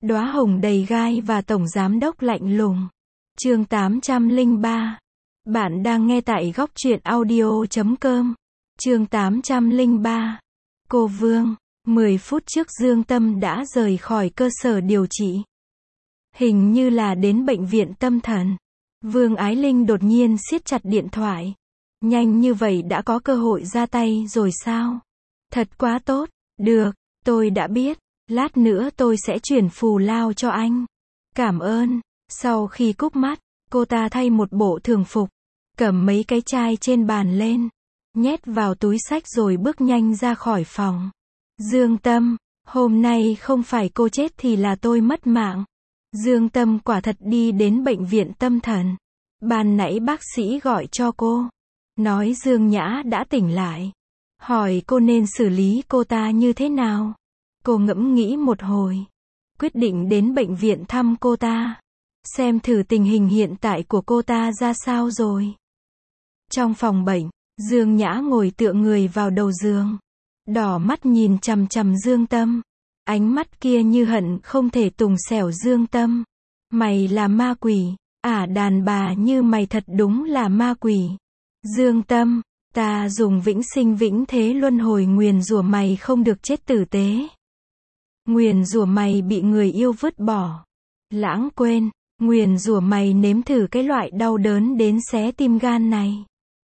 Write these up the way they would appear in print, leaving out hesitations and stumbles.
Đóa hồng đầy gai và tổng giám đốc lạnh lùng. Chương 803. Bạn đang nghe tại góc truyện audio.com. Chương 803. Cô Vương. 10 phút trước Dương Tâm đã rời khỏi cơ sở điều trị. Hình như là đến bệnh viện tâm thần. Vương Ái Linh đột nhiên siết chặt điện thoại. Nhanh như vậy đã có cơ hội ra tay rồi sao? Thật quá tốt. Được, tôi đã biết. Lát nữa tôi sẽ chuyển phù lao cho anh. Cảm ơn. Sau khi cúp mắt, cô ta thay một bộ thường phục, cầm mấy cái chai trên bàn lên, nhét vào túi xách rồi bước nhanh ra khỏi phòng. Dương Tâm, hôm nay không phải cô chết thì là tôi mất mạng. Dương Tâm quả thật đi đến bệnh viện tâm thần. Ban nãy bác sĩ gọi cho cô, nói Dương Nhã đã tỉnh lại, hỏi cô nên xử lý cô ta như thế nào. Cô ngẫm nghĩ một hồi, quyết định đến bệnh viện thăm cô ta, xem thử tình hình hiện tại của cô ta ra sao rồi. Trong phòng bệnh, Dương Nhã ngồi tựa người vào đầu giường, đỏ mắt nhìn chằm chằm Dương Tâm. Ánh mắt kia như hận không thể tùng xẻo Dương Tâm. Mày là ma quỷ, đàn bà như mày thật đúng là ma quỷ. Dương Tâm, ta dùng vĩnh sinh vĩnh thế luân hồi nguyền rủa mày không được chết tử tế. Nguyền rủa mày bị người yêu vứt bỏ, lãng quên. Nguyền rủa mày nếm thử cái loại đau đớn đến xé tim gan này.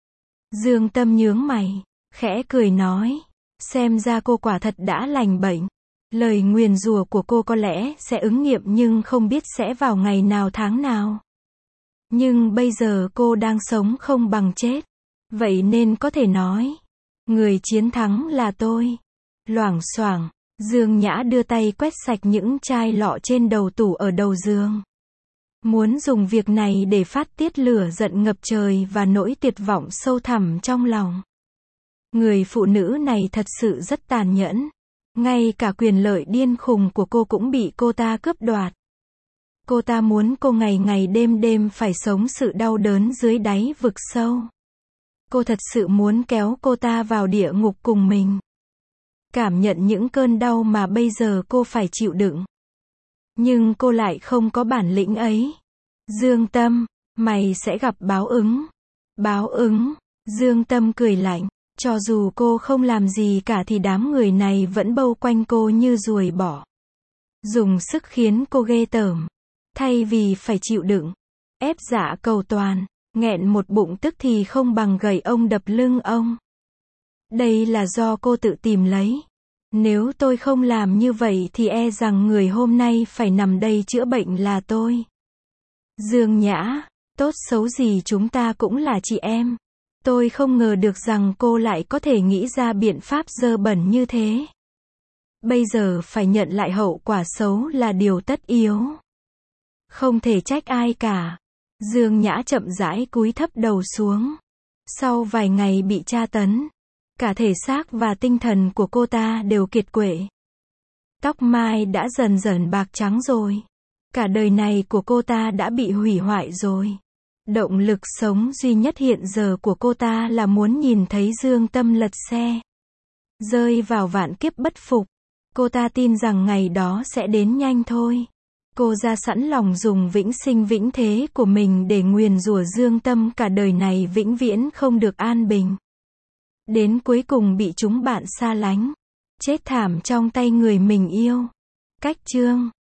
Dương Tâm nhướng mày, khẽ cười nói, xem ra cô quả thật đã lành bệnh. Lời nguyền rủa của cô có lẽ sẽ ứng nghiệm nhưng không biết sẽ vào ngày nào tháng nào. Nhưng bây giờ cô đang sống không bằng chết. Vậy nên có thể nói, người chiến thắng là tôi. Loảng xoảng, Dương Nhã đưa tay quét sạch những chai lọ trên đầu tủ ở đầu giường. Muốn dùng việc này để phát tiết lửa giận ngập trời và nỗi tuyệt vọng sâu thẳm trong lòng. Người phụ nữ này thật sự rất tàn nhẫn. Ngay cả quyền lợi điên khùng của cô cũng bị cô ta cướp đoạt. Cô ta muốn cô ngày ngày đêm đêm phải sống sự đau đớn dưới đáy vực sâu. Cô thật sự muốn kéo cô ta vào địa ngục cùng mình. Cảm nhận những cơn đau mà bây giờ cô phải chịu đựng. Nhưng cô lại không có bản lĩnh ấy. Dương Tâm, mày sẽ gặp báo ứng. Báo ứng. Dương Tâm cười lạnh. Cho dù cô không làm gì cả thì đám người này vẫn bâu quanh cô như ruồi bọ. Dùng sức khiến cô ghê tởm. Thay vì phải chịu đựng, ép dạ cầu toàn, nghẹn một bụng tức thì không bằng gậy ông đập lưng ông. Đây là do cô tự tìm lấy. Nếu tôi không làm như vậy thì e rằng người hôm nay phải nằm đây chữa bệnh là tôi. Dương Nhã, tốt xấu gì chúng ta cũng là chị em. Tôi không ngờ được rằng cô lại có thể nghĩ ra biện pháp dơ bẩn như thế. Bây giờ phải nhận lại hậu quả xấu là điều tất yếu. Không thể trách ai cả. Dương Nhã chậm rãi cúi thấp đầu xuống. Sau vài ngày bị tra tấn, cả thể xác và tinh thần của cô ta đều kiệt quệ. Tóc mai đã dần dần bạc trắng rồi. Cả đời này của cô ta đã bị hủy hoại rồi. Động lực sống duy nhất hiện giờ của cô ta là muốn nhìn thấy Dương Tâm lật xe, rơi vào vạn kiếp bất phục. Cô ta tin rằng ngày đó sẽ đến nhanh thôi. Cô ra sẵn lòng dùng vĩnh sinh vĩnh thế của mình để nguyền rủa Dương Tâm cả đời này vĩnh viễn không được an bình. Đến cuối cùng bị chúng bạn xa lánh, chết thảm trong tay người mình yêu. Cách chương